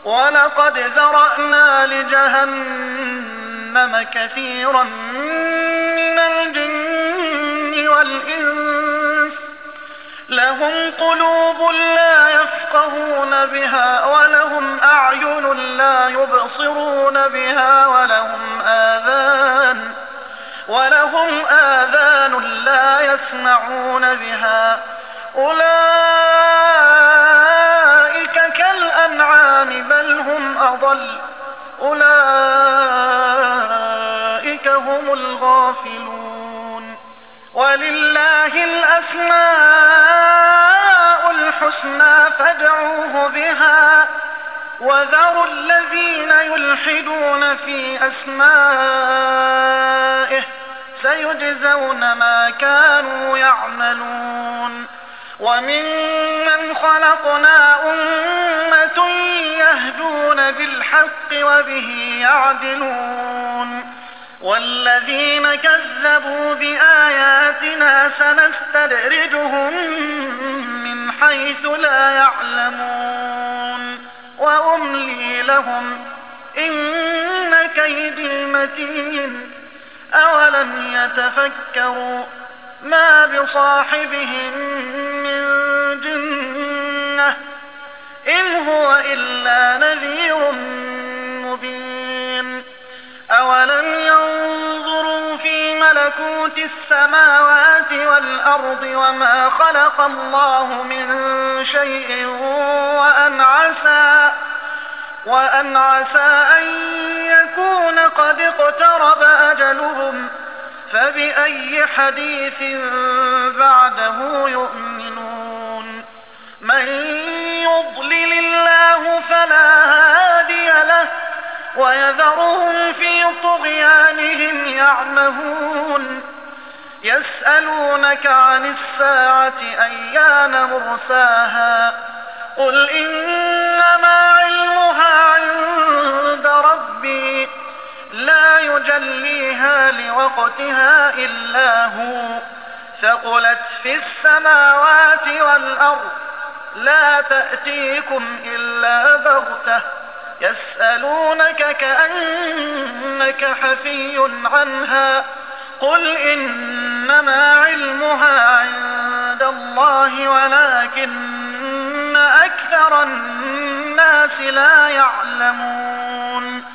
ولقد ذرأنا لجهنم كثيرا من الجن والإنس لهم قلوب لا يفقهون بها ولهم أعين لا يبصرون بها ولهم آذان لا يسمعون بها أولئك كالأنعام بل هم أضل أولئك هم الغافلون ولله الأسماء الحسنى فادعوه بها وذروا الذين يلحدون في أسمائه سيجزون ما كانوا يعملون وممن خلقنا أمة يهدون بالحق وبه يعدلون والذين كذبوا بآياتنا سنستدرجهم من حيث لا يعلمون وأملي لهم إن كيدي متين أولم يتفكروا ما بصاحبهم من جنة إن هو إلا نذير مبين أولم ينظروا في ملكوت السماوات والأرض وما خلق الله من شيء وأن عسى أن يكون قد اقترب أجلهم فبأي حديث بعده يؤمنون من يضلل الله فلا هادي له ويذرهم في طغيانهم يعمهون يسألونك عن الساعة أيان مرساها قل إنما علمها عند ربي لا يجليها لوقتها إلا هو ثقلت في السماوات والأرض لا تأتيكم إلا بغتة يسألونك كأنك حفي عنها قل إنما علمها عند الله ولكن أكثر الناس لا يعلمون